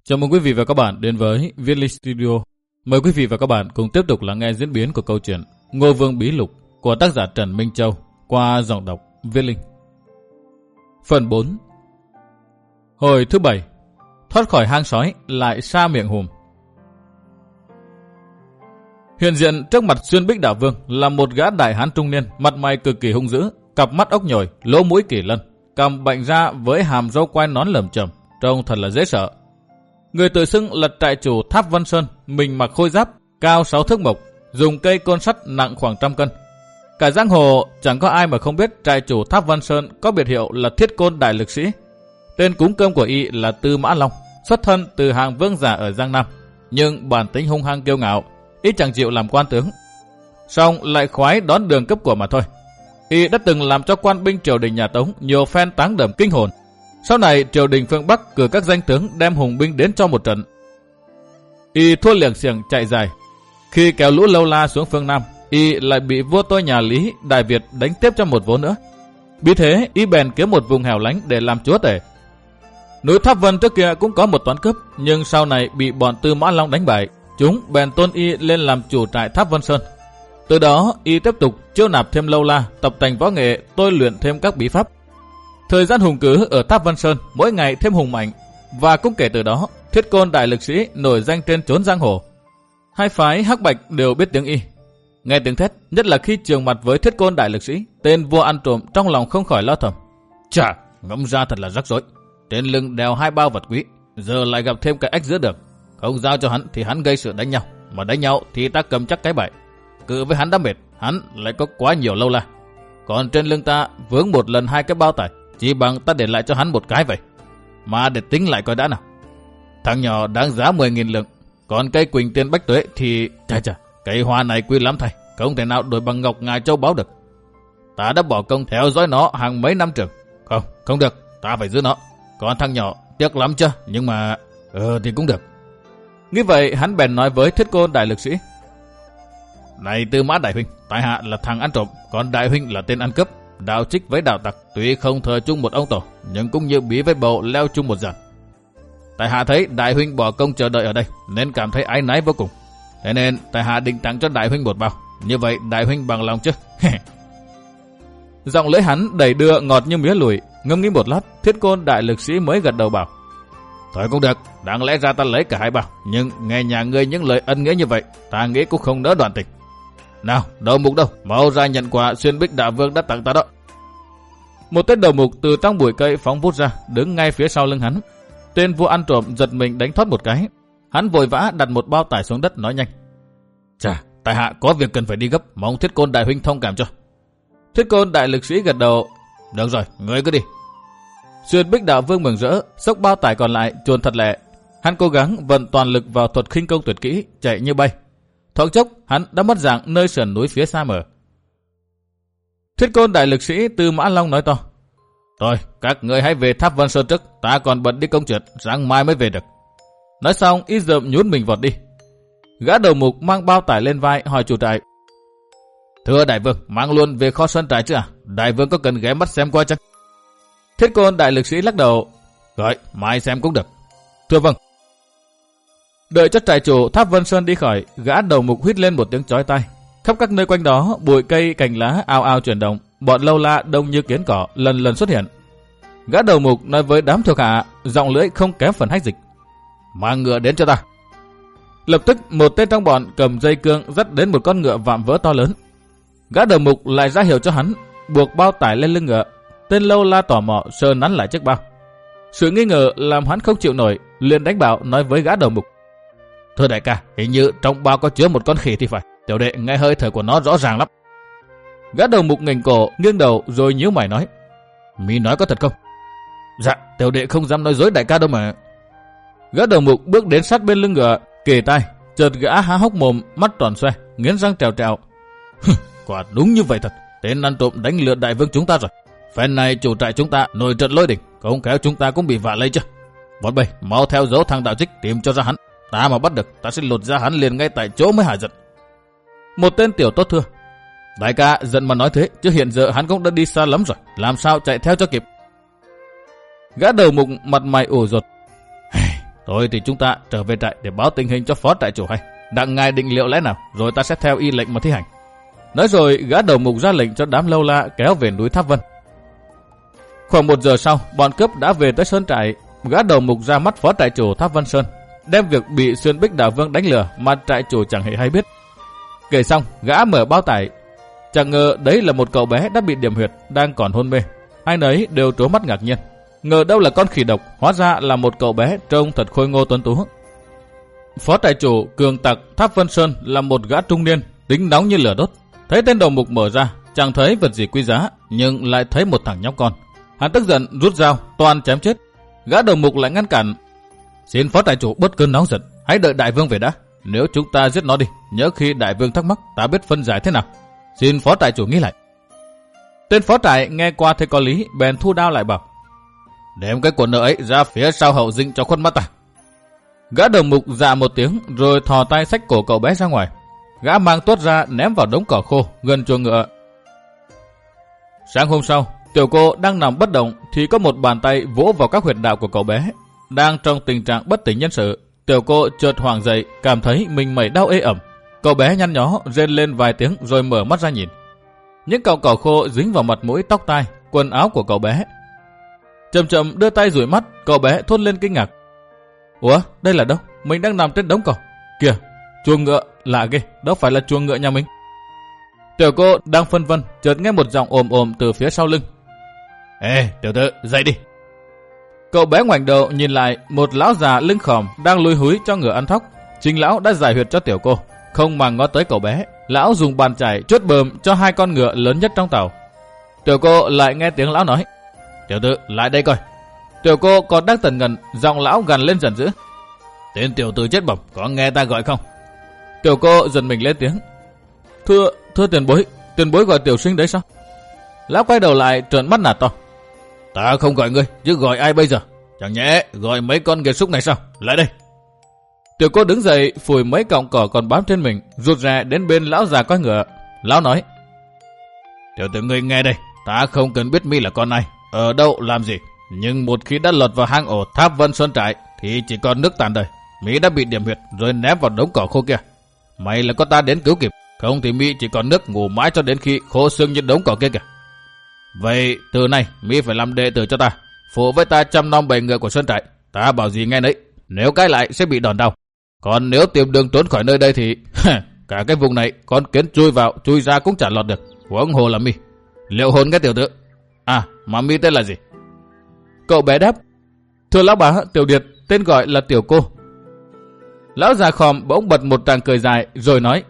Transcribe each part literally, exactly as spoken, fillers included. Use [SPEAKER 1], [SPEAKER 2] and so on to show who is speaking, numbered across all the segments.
[SPEAKER 1] Chào mừng quý vị và các bạn đến với Viết Linh Studio. Mời quý vị và các bạn cùng tiếp tục lắng nghe diễn biến của câu chuyện Ngô Vương Bí Lục của tác giả Trần Minh Châu qua giọng đọc Viết Linh. Phần bốn. Hồi thứ bảy. Thoát khỏi hang sói lại xa miệng hùm. Hiện diện trước mặt Xuyên Bích Đạo Vương là một gã đại hán trung niên, mặt mày cực kỳ hung dữ, cặp mắt ốc nhồi, lỗ mũi kỳ lân, cằm bệnh ra với hàm râu quai nón lởm chởm, trông thật là dễ sợ. Người tự xưng là trại chủ Tháp Vân Sơn, mình mặc khôi giáp, cao sáu thước mộc, dùng cây côn sắt nặng khoảng trăm cân. Cả giang hồ chẳng có ai mà không biết trại chủ Tháp Vân Sơn có biệt hiệu là Thiết Côn Đại Lực Sĩ. Tên cúng cơm của y là Tư Mã Long, xuất thân từ hàng vương giả ở Giang Nam, nhưng bản tính hung hăng kiêu ngạo, y chẳng chịu làm quan tướng, song lại khoái đón đường cấp của mà thôi. Y đã từng làm cho quan binh triều đình nhà Tống nhiều phen táng đầm kinh hồn. Sau này triều đình phương Bắc cử các danh tướng đem hùng binh đến cho một trận. Y thua liệng xiềng chạy dài. Khi kéo lũ lâu la xuống phương Nam, y lại bị vua tôi nhà Lý Đại Việt đánh tiếp cho một vố nữa. Vì thế y bèn kiếm một vùng hẻo lánh để làm chúa tể. Núi Tháp Vân trước kia cũng có một toán cướp, nhưng sau này bị bọn Tư Mã Long đánh bại, chúng bèn tôn y lên làm chủ trại Tháp Vân Sơn. Từ đó y tiếp tục chiêu nạp thêm lâu la, tập tành võ nghệ, tôi luyện thêm các bí pháp. Thời gian hùng cứ ở Tháp Vân Sơn mỗi ngày thêm hùng mạnh, và cũng kể từ đó Thiết Côn Đại Lực Sĩ nổi danh trên chốn giang hồ. Hai phái hắc bạch đều biết tiếng y, nghe tiếng thét, nhất là khi trường mặt với Thiết Côn Đại Lực Sĩ, tên vua ăn trộm trong lòng không khỏi lo thầm: chà, ngẫm ra thật là rắc rối. Trên lưng đeo hai bao vật quý, giờ lại gặp thêm cái ếch giữa đường. Không giao cho hắn thì hắn gây sự đánh nhau, mà đánh nhau thì ta cầm chắc cái bại. Cự với hắn đã mệt, hắn lại có quá nhiều lâu la. Còn trên lưng ta vướng một lần hai cái bao tải, chỉ bằng ta để lại cho hắn một cái vậy. Mà để tính lại coi đã nào. Thằng nhỏ đáng giá mười nghìn lượng, còn cây Quỳnh Tiên Bách Tuế thì chà chà, cây hoa này quý lắm thầy, không thể nào đổi bằng ngọc ngà châu báu được. Ta đã bỏ công theo dõi nó hàng mấy năm trường. Không, không được, ta phải giữ nó. Còn thằng nhỏ tiếc lắm chứ, nhưng mà ờ thì cũng được. Như vậy hắn bèn nói với Thiết Côn Đại Lực Sĩ: này Tư Mã Đại huynh, tại hạ là thằng ăn trộm, còn Đại huynh là tên ăn cướp. Đạo trích với đạo tặc tuy không thờ chung một ông tổ, nhưng cũng như bí với bầu leo chung một giàn. Tại hạ thấy Đại huynh bỏ công chờ đợi ở đây, nên cảm thấy áy náy vô cùng. Thế nên tại hạ định tặng cho Đại huynh một bao. Như vậy Đại huynh bằng lòng chứ? Giọng lưỡi hắn đầy đưa ngọt như mía lùi. Ngâm nghĩ một lát, Thiết Côn Đại Lực Sĩ mới gật đầu bảo: thôi cũng được, đáng lẽ ra ta lấy cả hai bao, nhưng nghe nhà ngươi những lời ân nghĩa như vậy, ta nghĩ cũng không đỡ đoạn tình. Nào, đầu mục đâu, mau ra nhận quà Xuyên Bích Đạo Vương đã tặng ta đó. Một tên đầu mục từ trong bụi cây phóng vút ra, đứng ngay phía sau lưng hắn. Tên vua ăn trộm giật mình đánh thoát một cái. Hắn vội vã đặt một bao tải xuống đất nói nhanh: chà, tại hạ có việc cần phải đi gấp, mong Thiết Côn Đại huynh thông cảm cho. Thiết Côn Đại Lực Sĩ gật đầu: được rồi, ngươi cứ đi. Xuyên Bích Đạo Vương mừng rỡ, xốc bao tải còn lại chuồn thật lẹ. Hắn cố gắng vận toàn lực vào thuật khinh công tuyệt kỹ, chạy như bay. Thoáng chốc hắn đã mất dạng nơi sườn núi phía xa mờ. Thiết Côn Đại Lực Sĩ Tư Mã Long nói to: thôi, các người hãy về Tháp Vân Sơn trước, ta còn bận đi công chuyện, sáng mai mới về được. Nói xong y dợm nhún mình vọt đi. Gã đầu mục mang bao tải lên vai hỏi chủ trại: thưa Đại Vương, mang luôn về kho sơn trại chứ à? Đại Vương có cần ghé mắt xem qua chăng? Thiết Côn Đại Lực Sĩ lắc đầu: gọi, mai xem cũng được. Thưa vâng. Đợi cho trại chủ Tháp Vân Sơn đi khỏi, gã đầu mục huýt lên một tiếng chói tai. Khắp các nơi quanh đó, bụi cây cành lá ao ao chuyển động, bọn lâu la đông như kiến cỏ lần lần xuất hiện. Gã đầu mục nói với đám thuộc hạ, giọng lưỡi không kém phần hách dịch: mang ngựa đến cho ta. Lập tức một tên trong bọn cầm dây cương dắt đến một con ngựa vạm vỡ to lớn. Gã đầu mục lại ra hiệu cho hắn buộc bao tải lên lưng ngựa. Tên lâu la tò mò sờ nắn lại chiếc bao. Sự nghi ngờ làm hắn không chịu nổi, liền đánh bảo nói với gã đầu mục: thưa đại ca, hình như trong bao có chứa một con khỉ thì phải. Tiểu đệ nghe hơi thở của nó rõ ràng lắm. Gã đầu mục nghềnh cổ, nghiêng đầu rồi nhíu mày nói: mi nói có thật không? Dạ, tiểu đệ không dám nói dối đại ca đâu mà. Gã đầu mục bước đến sát bên lưng ngựa, kề tai, chợt gã há hốc mồm, mắt tròn xoe, nghiến răng trèo trèo: quả đúng như vậy thật, tên ăn trộm đánh lừa Đại Vương chúng ta rồi. Phen này chủ trại chúng ta nổi trận lôi đình, không khéo chúng ta cũng bị vạ lây chứ. Bọn bầy mau theo dấu thằng đạo trích tìm cho ra hắn. Ta mà bắt được, ta sẽ lột ra hắn liền ngay tại chỗ mới hả giận. Một tên tiểu tốt thưa: đại ca giận mà nói thế, chứ hiện giờ hắn cũng đã đi xa lắm rồi, làm sao chạy theo cho kịp. Gã đầu mục mặt mày ủ rột: Thôi thì chúng ta trở về trại để báo tình hình cho phó trại chủ hay. Đặng ngài định liệu lẽ nào, rồi ta sẽ theo y lệnh mà thi hành. Nói rồi gã đầu mục ra lệnh cho đám lâu la kéo về núi Tháp Vân. Khoảng một giờ sau, bọn cướp đã về tới sơn trại. Gã đầu mục ra mắt phó trại chủ Tháp Vân Sơn, đem việc bị Xuyên Bích Đả Vương đánh lừa mà trại chủ chẳng hề hay biết. Kể xong, gã mở bao tải. Chẳng ngờ đấy là một cậu bé đã bị điểm huyệt, đang còn hôn mê. Ai nấy đều trố mắt ngạc nhiên. Ngờ đâu là con khỉ độc, hóa ra là một cậu bé trông thật khôi ngô tuấn tú. Phó trại chủ cường tặc Tháp Vân Sơn là một gã trung niên, tính nóng như lửa đốt. Thấy tên đầu mục mở ra, chẳng thấy vật gì quý giá, nhưng lại thấy một thằng nhóc con. Hắn tức giận rút dao, toan chém chết. Gã đầu mục lại ngăn cản. Xin phó trại chủ bớt cơn nóng giận, hãy đợi đại vương về đã. Nếu chúng ta giết nó đi, nhớ khi đại vương thắc mắc, ta biết phân giải thế nào. Xin phó trại chủ nghĩ lại. Tên phó trại nghe qua thấy có lý, bèn thu đao lại bảo: Đem cái quần nợ ấy ra phía sau hậu dinh cho khuất mắt ta. Gã đầu mục dạ một tiếng, rồi thò tay xách cổ cậu bé ra ngoài. Gã mang tuốt ra ném vào đống cỏ khô gần chuồng ngựa. Sáng hôm sau, tiểu cô đang nằm bất động thì có một bàn tay vỗ vào các huyệt đạo của cậu bé. Đang trong tình trạng bất tỉnh nhân sự, tiểu cô chợt hoảng dậy, cảm thấy mình mẩy đau ê ẩm. Cậu bé nhăn nhó rên lên vài tiếng rồi mở mắt ra nhìn. Những cọng cỏ khô dính vào mặt mũi, tóc tai, quần áo của cậu bé. Chậm chậm đưa tay dụi mắt, cậu bé thốt lên kinh ngạc. Ủa, đây là đâu? Mình đang nằm trên đống cỏ. Kìa, chuồng ngựa, lạ ghê, đó phải là chuồng ngựa nhà mình. Tiểu cô đang phân vân, chợt nghe một giọng ồm ồm từ phía sau lưng. Ê, tiểu tử, dậy đi. Cậu bé ngoảnh đầu nhìn lại, một lão già lưng khòm đang lùi húi cho ngựa ăn thóc. Chính lão đã giải huyệt cho tiểu cô. Không màng ngó tới cậu bé, lão dùng bàn chải chuốt bờm cho hai con ngựa lớn nhất trong tàu. Tiểu cô lại nghe tiếng lão nói: Tiểu tử, lại đây coi. Tiểu cô còn đang tần ngần, giọng lão gằn lên giận dữ: Tên tiểu tử chết bẩm, có nghe ta gọi không? Tiểu cô giật mình lên tiếng: Thưa, thưa tiền bối, tiền bối gọi tiểu sinh đấy sao? Lão quay đầu lại trợn mắt nạt to: Ta không gọi ngươi, chứ gọi ai bây giờ? Chẳng nhẽ gọi mấy con nghiệt súc này sao? Lại đây. Tiểu cô đứng dậy, phủi mấy cọng cỏ còn bám trên mình, rụt rè đến bên lão già coi ngựa. Lão nói: Tiểu tử ngươi nghe đây, ta không cần biết mi là con ai, ở đâu làm gì, nhưng một khi đã lọt vào hang ổ Tháp Vân Sơn trại thì chỉ còn nước tàn đời. Mi đã bị điểm huyệt rồi ném vào đống cỏ khô kia. May là có ta đến cứu kịp, không thì mi chỉ còn nước ngủ mãi cho đến khi khô xương như đống cỏ kia kìa. Vậy từ nay mi phải làm đệ tử cho ta, phụ với ta chăm nom bầy ngựa của Sơn trại. Ta bảo gì nghe nấy, nếu cãi lại sẽ bị đòn đau. Còn nếu tìm đường trốn khỏi nơi đây thì cả cái vùng này con kiến chui vào chui ra cũng chả lọt được, huống hồ là mi. Liệu hồn cái tiểu tử. À, mà mi tên là gì? Cậu bé đáp: Thưa lão bá, tiểu điệt, tên gọi là tiểu cô. Lão già khòm bỗng bật một tràng cười dài rồi nói: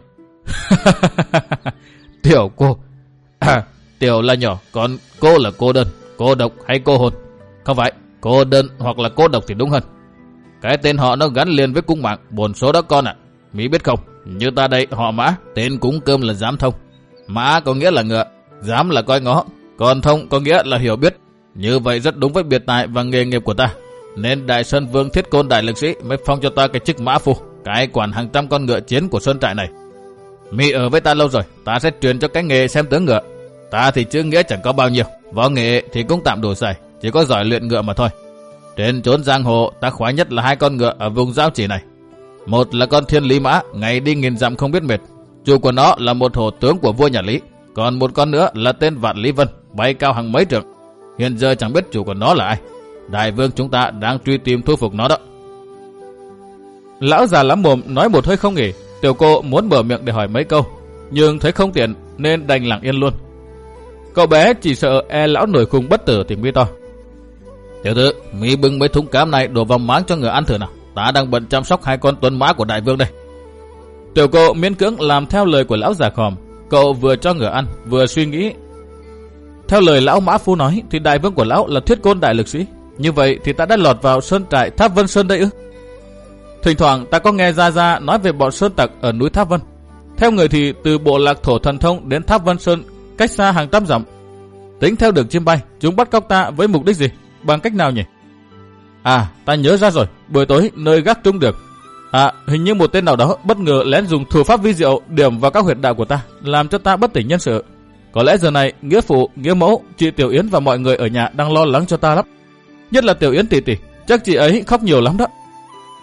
[SPEAKER 1] Tiểu cô. À, tiểu là nhỏ, còn cô là cô đơn, cô độc hay cô hồn? Không phải, cô đơn hoặc là cô độc thì đúng hơn. Cái tên họ nó gắn liền với cung mạng, bổn số đó con ạ. À, Mỹ biết không, như ta đây họ Mã, tên cúng cơm là Giám Thông. Mã có nghĩa là ngựa, Giám là coi ngó, còn Thông có nghĩa là hiểu biết. Như vậy rất đúng với biệt tài và nghề nghiệp của ta. Nên Đại Sơn Vương Thiết Côn đại lực sĩ mới phong cho ta cái chức mã phu, cái quản hàng trăm con ngựa chiến của sơn trại này. Mỹ ở với ta lâu rồi, ta sẽ truyền cho cái nghề xem tướng ngựa. Ta thì chữ nghĩa chẳng có bao nhiêu, võ nghệ thì cũng tạm đủ xài, chỉ có giỏi luyện ngựa mà thôi. Trên chốn giang hồ, ta khoái nhất là hai con ngựa ở vùng giao chỉ này. Một là con Thiên Lý Mã, ngày đi nghìn dặm không biết mệt, chủ của nó là một hổ tướng của vua nhà Lý. Còn một con nữa là tên Vạn Lý Vân, bay cao hàng mấy trượng. Hiện giờ chẳng biết chủ của nó là ai. Đại vương chúng ta đang truy tìm thu phục nó đó. Lão già lắm mồm nói một hơi không nghỉ. Tiểu cô muốn mở miệng để hỏi mấy câu, nhưng thấy không tiện nên đành lặng yên luôn. Cậu bé chỉ sợ e lão nổi khùng bất tử thì mi to: Tiểu tử, mi bưng mấy thúng cám này đổ vào máng cho ngựa ăn thử nào. Ta đang bận chăm sóc hai con tuấn mã của đại vương đây. Tiểu cô miễn cưỡng làm theo lời của lão già khòm. Cậu vừa cho ngựa ăn vừa suy nghĩ. Theo lời lão mã phu nói thì đại vương của lão là Thiết Côn đại lực sĩ. Như vậy thì ta đã lọt vào sơn trại Tháp Vân Sơn đây ư? Thỉnh thoảng ta có nghe Gia Gia nói về bọn sơn tặc ở núi Tháp Vân. Theo người thì từ bộ lạc Thổ Thần Thông đến Tháp Vân Sơn cách xa hàng trăm dặm. Tính theo đường chim bay, chúng bắt cóc ta với mục đích gì? Bằng cách nào nhỉ? À, ta nhớ ra rồi, buổi tối nơi gác trung được. À, hình như một tên nào đó bất ngờ lén dùng thủ pháp vi diệu điểm vào các huyệt đạo của ta, làm cho ta bất tỉnh nhân sự. Có lẽ giờ này nghĩa phụ, nghĩa mẫu, chị Tiểu Yến và mọi người ở nhà đang lo lắng cho ta lắm. Nhất là Tiểu Yến tỷ tỷ, chắc chị ấy khóc nhiều lắm đó.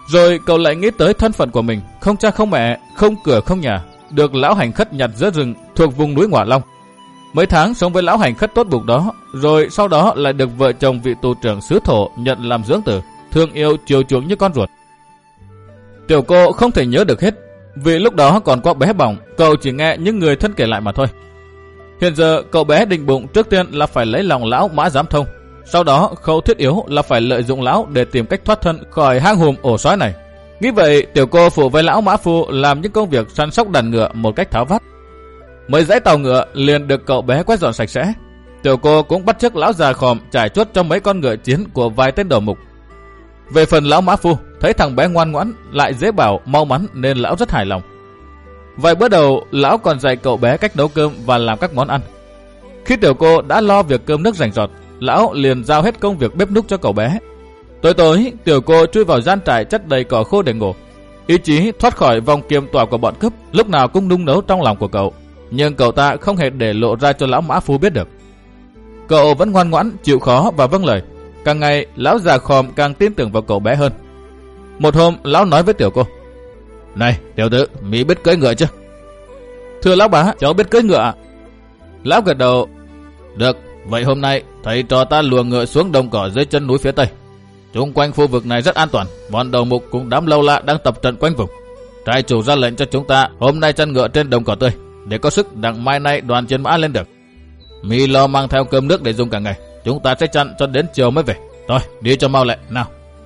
[SPEAKER 1] Rồi cậu lại nghĩ tới thân phận của mình, không cha không mẹ, không cửa không nhà, được lão hành khất nhặt giữa rừng thuộc vùng núi Ngọa Long. Mấy tháng sống với lão hành khất tốt bụng đó, rồi sau đó lại được vợ chồng vị tù trưởng xứ Thổ nhận làm dưỡng tử, thương yêu chiều chuộng như con ruột. Tiểu cô không thể nhớ được hết, vì lúc đó còn quá bé bỏng, cậu chỉ nghe những người thân kể lại mà thôi. Hiện giờ cậu bé định bụng trước tiên là phải lấy lòng lão Mã Giám Thông, sau đó khâu thiết yếu là phải lợi dụng lão để tìm cách thoát thân khỏi hang hùm ổ sói này. Nghĩ vậy, tiểu cô phụ với lão Mã Phu làm những công việc săn sóc đàn ngựa một cách tháo vát. Mấy dãy tàu ngựa liền được cậu bé quét dọn sạch sẽ. Tiểu cô cũng bắt chước lão già khòm trải chuốt cho mấy con ngựa chiến của vài tên đầu mục. Về phần lão Mã Phu, thấy thằng bé ngoan ngoãn lại dễ bảo mau mắn nên lão rất hài lòng. Vài bữa đầu, lão còn dạy cậu bé cách nấu cơm và làm các món ăn. Khi tiểu cô đã lo việc cơm nước rành rọt, lão liền giao hết công việc bếp núc cho cậu bé. Tối tối, tiểu cô chui vào gian trại chất đầy cỏ khô để ngủ. Ý chí thoát khỏi vòng kiềm tỏa của bọn cướp lúc nào cũng nung nấu trong lòng của cậu, nhưng cậu ta không hề để lộ ra cho lão Mã Phu biết được. Cậu vẫn ngoan ngoãn, chịu khó và vâng lời. Càng ngày, lão già khòm càng tin tưởng vào cậu bé hơn. Một hôm, lão nói với tiểu cô: "Này, tiểu tử, mí biết cưỡi ngựa chứ?" "Thưa lão bá, cháu biết cưỡi ngựa ạ." Lão gật đầu: "Được, vậy hôm nay thầy trò ta luồng ngựa xuống đồng cỏ dưới chân núi phía tây. Xung quanh khu vực này rất an toàn, bọn đầu mục cùng đám lâu la đang tập trận quanh vùng. Trại chủ ra lệnh cho chúng ta hôm nay chăn ngựa trên đồng cỏ tươi, để có sức đặng mai nay đoàn chiến mã lên được. Mi lo mang theo cơm nước để dùng cả ngày, chúng ta sẽ chăn cho đến chiều mới về. Thôi, đi cho mau lẹ nào."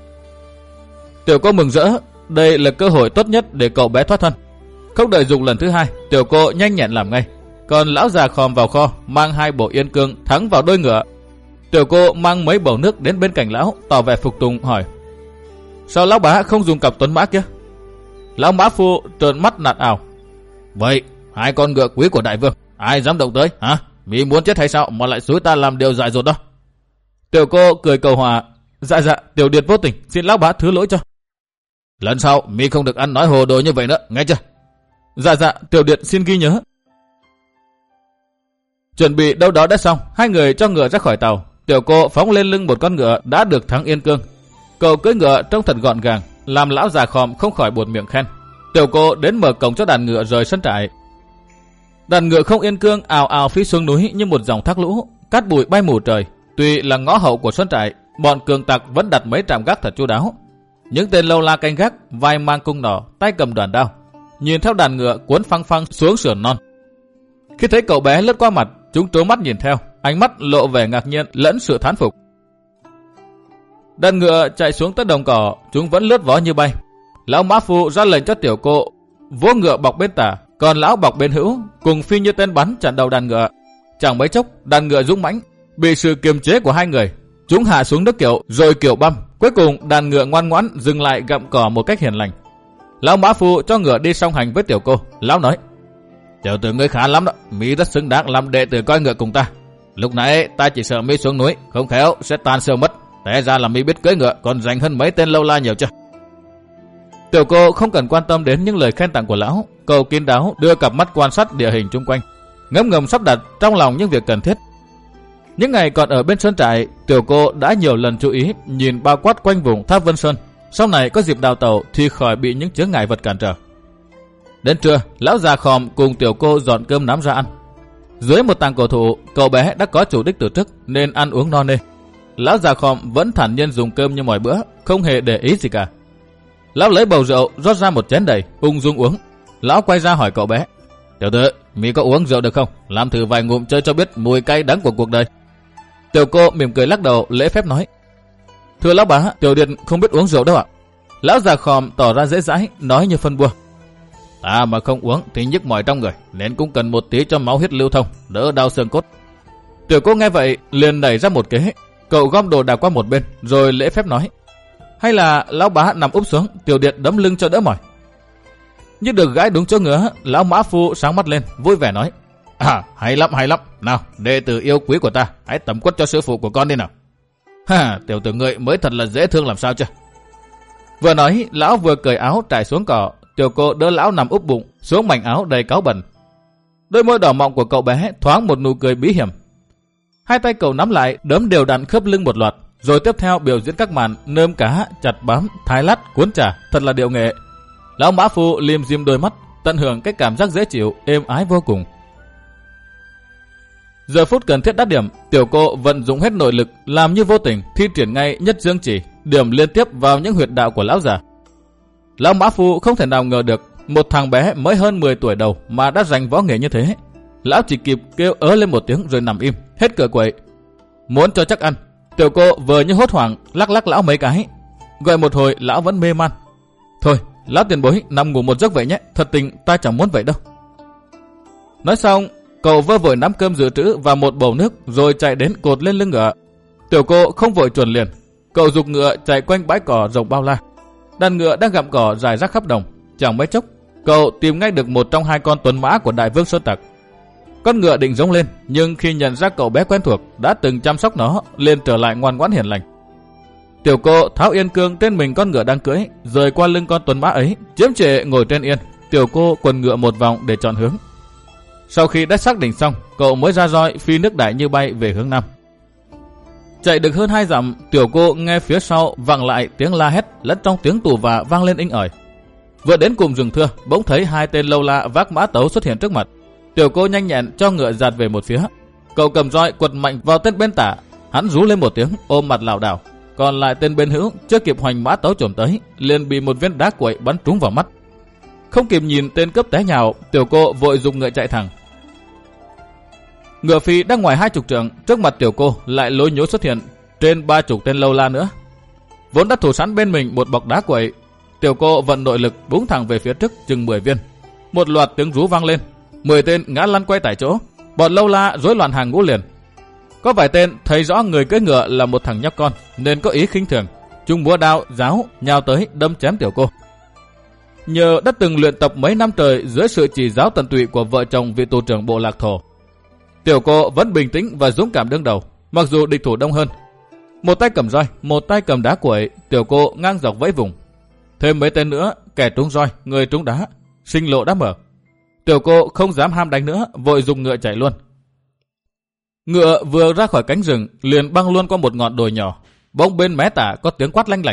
[SPEAKER 1] Tiểu cô mừng rỡ, đây là cơ hội tốt nhất để cậu bé thoát thân. Không đợi dùng lần thứ hai, tiểu cô nhanh nhẹn làm ngay. Còn lão già khòm vào kho mang hai bộ yên cương thắng vào đôi ngựa. Tiểu cô mang mấy bầu nước đến bên cạnh lão, tỏ vẻ phục tùng hỏi: "Sao lão bá không dùng cặp tuấn mã kia?" Lão Mã Phu trợn mắt nạt ảo: "Vậy hai con ngựa quý của đại vương, ai dám động tới hả? Mi muốn chết hay sao mà lại xúi ta làm điều dại dột đó?" Tiểu cô cười cầu hòa: "Dạ dạ, tiểu điệt vô tình, xin lão bá thứ lỗi cho. Lần sau mi không được ăn nói hồ đồ như vậy nữa, nghe chưa?" "Dạ dạ, tiểu điệt xin ghi nhớ." Chuẩn bị đâu đó đã xong, hai người cho ngựa ra khỏi tàu. Tiểu cô phóng lên lưng một con ngựa đã được thắng yên cương. Cậu cưỡi ngựa trông thật gọn gàng, làm lão già khòm không khỏi buột miệng khen. Tiểu cô đến mở cổng cho đàn ngựa rời sân trại. Đàn ngựa không yên cương ào ào phi xuống núi như một dòng thác lũ, cát bụi bay mù trời. Tuy là ngõ hậu của sân trại, bọn cường tặc vẫn đặt mấy trạm gác thật chu đáo. Những tên lâu la canh gác, vai mang cung nỏ, tay cầm đoàn đao, nhìn theo đàn ngựa cuốn phăng phăng xuống sườn non. Khi thấy cậu bé lướt qua mặt, chúng trố mắt nhìn theo, ánh mắt lộ vẻ ngạc nhiên lẫn sự thán phục. Đàn ngựa chạy xuống tới đồng cỏ, chúng vẫn lướt vó như bay. Lão Mã Phu ra lệnh cho tiểu cô vỗ ngựa bọc bên tả, còn lão bọc bên hữu, cùng phi như tên bắn chặn đầu đàn ngựa. Chẳng mấy chốc, đàn ngựa dũng mãnh, bị sự kiềm chế của hai người, chúng hạ xuống nước kiệu rồi kiệu băm. Cuối cùng đàn ngựa ngoan ngoãn dừng lại gặm cỏ một cách hiền lành. Lão Mã Phu cho ngựa đi song hành với tiểu cô. Lão nói: "Tiểu tử ngươi khá lắm đó, mi rất xứng đáng làm đệ tử coi ngựa cùng ta. Lúc nãy ta chỉ sợ mi xuống núi không khéo sẽ tan xương mất, té ra là mi biết cưỡi ngựa còn rành hơn mấy tên lâu la nhiều chưa." Tiểu cô không cần quan tâm đến những lời khen tặng của lão, cậu kín đáo đưa cặp mắt quan sát địa hình chung quanh, ngấm ngầm sắp đặt trong lòng những việc cần thiết. Những ngày còn ở bên sơn trại, tiểu cô đã nhiều lần chú ý nhìn bao quát quanh vùng Tháp Vân Sơn. Sau này có dịp đào tẩu thì khỏi bị những chướng ngại vật cản trở. Đến trưa, lão già khòm cùng tiểu cô dọn cơm nắm ra ăn. Dưới một tàng cổ thụ, cậu bé đã có chủ đích từ trước nên ăn uống no nê. Lão già khòm vẫn thản nhiên dùng cơm như mọi bữa, không hề để ý gì cả. Lão lấy bầu rượu rót ra một chén đầy, ung dung uống. Lão quay ra hỏi cậu bé: "Tiểu tử, mi có uống rượu được không? Làm thử vài ngụm chơi cho biết mùi cay đắng của cuộc đời." Tiểu cô mỉm cười lắc đầu, lễ phép nói: "Thưa lão bá, tiểu điệt không biết uống rượu đâu ạ." Lão già khòm tỏ ra dễ dãi, nói như phân bua: "Ta mà không uống thì nhức mỏi trong người, nên cũng cần một tí cho máu huyết lưu thông, đỡ đau xương cốt." Tiểu cô nghe vậy liền nảy ra một kế. Cậu gom đồ đạc qua một bên, rồi lễ phép nói: "Hay là lão bá nằm úp xuống, tiểu điệt đấm lưng cho đỡ mỏi." Như được gãi đúng chỗ ngứa, lão Mã Phu sáng mắt lên, vui vẻ nói: "À, hay lắm, hay lắm. Nào, đệ tử yêu quý của ta, hãy tẩm quất cho sư phụ của con đi nào." "Ha, tiểu tử ngươi mới thật là dễ thương làm sao chứ." Vừa nói, lão vừa cởi áo trải xuống cỏ. Tiểu cô đỡ lão nằm úp bụng xuống mảnh áo đầy cáu bẩn. Đôi môi đỏ mọng của cậu bé thoáng một nụ cười bí hiểm. Hai tay cậu nắm lại, đấm đều đặn khớp lưng một loạt, rồi tiếp theo biểu diễn các màn nơm cá, chặt bám, thái lát, cuốn chả, thật là điệu nghệ. Lão mã phu liêm diêm đôi mắt, tận hưởng cái cảm giác dễ chịu, êm ái vô cùng. Giờ phút cần thiết đắt điểm, tiểu cô vận dụng hết nội lực, làm như vô tình thi triển ngay nhất dương chỉ, điểm liên tiếp vào những huyệt đạo của lão già. Lão mã phu không thể nào ngờ được một thằng bé mới hơn mười tuổi đầu mà đã giành võ nghệ như thế. Lão chỉ kịp kêu ớ lên một tiếng rồi nằm im, hết cựa quậy. Muốn cho chắc ăn, tiểu cô vừa như hốt hoảng lắc lắc lão mấy cái, gọi một hồi lão vẫn mê man. Thôi, lão tiền bối nằm ngủ một giấc vậy nhé, thật tình ta chẳng muốn vậy đâu. Nói xong, cậu vơ vội nắm cơm dự trữ và một bầu nước rồi chạy đến cột lên lưng ngựa. Tiểu cô không vội chuồn liền, cậu giục ngựa chạy quanh bãi cỏ rộng bao la. Đàn ngựa đang gặm cỏ rải rác khắp đồng. Chẳng mấy chốc, cậu tìm ngay được một trong hai con tuấn mã của đại vương Sơn Tặc. Con ngựa định giống lên, nhưng khi nhận ra cậu bé quen thuộc đã từng chăm sóc nó, liền trở lại ngoan ngoãn hiền lành. Tiểu cô tháo yên cương trên mình con ngựa đang cưỡi, rời qua lưng con tuấn mã ấy, chiếm trệ ngồi trên yên. Tiểu cô quần ngựa một vòng để chọn hướng. Sau khi đã xác định xong, cậu mới ra roi phi nước đại như bay về hướng nam. Chạy được hơn hai dặm, tiểu cô nghe phía sau vang lại tiếng la hét lẫn trong tiếng tù và vang lên inh ỏi. Vừa đến cùng rừng thưa, bỗng thấy hai tên lâu la vác mã tấu xuất hiện trước mặt. Tiểu cô nhanh nhẹn cho ngựa dạt về một phía. Cậu cầm roi quật mạnh vào tên bên tả, hắn rú lên một tiếng ôm mặt lảo đảo. Còn lại tên bên hữu chưa kịp hoành mã tấu chồm tới, liền bị một viên đá quậy bắn trúng vào mắt. Không kịp nhìn tên cướp té nhào, tiểu cô vội dùng ngựa chạy thẳng. Ngựa phi đang ngoài hai chục trượng, trước mặt tiểu cô lại lối nhố xuất hiện trên ba chục tên lâu la nữa. Vốn đã thủ sẵn bên mình một bọc đá quậy, tiểu cô vận nội lực búng thẳng về phía trước chừng mười viên. Một loạt tiếng rú vang lên, mười tên ngã lăn quay tại chỗ. Bọn lâu la rối loạn hàng ngũ liền. Có vài tên thấy rõ người cưỡi ngựa là một thằng nhóc con nên có ý khinh thường, chúng múa đao giáo nhào tới đâm chém tiểu cô. Nhờ đã từng luyện tập mấy năm trời dưới sự chỉ giáo tận tụy của vợ chồng vị tù trưởng bộ lạc thổ, tiểu cô vẫn bình tĩnh và dũng cảm đương đầu, mặc dù địch thủ đông hơn. Một tay cầm roi, một tay cầm đá quậy, tiểu cô ngang dọc vẫy vùng. Thêm mấy tên nữa, kẻ trúng roi, người trúng đá, sinh lộ đã mở. Tiểu cô không dám ham đánh nữa, vội dùng ngựa chạy luôn. Ngựa vừa ra khỏi cánh rừng, liền băng luôn qua một ngọn đồi nhỏ. Bỗng bên mé tả có tiếng quát lanh lảnh.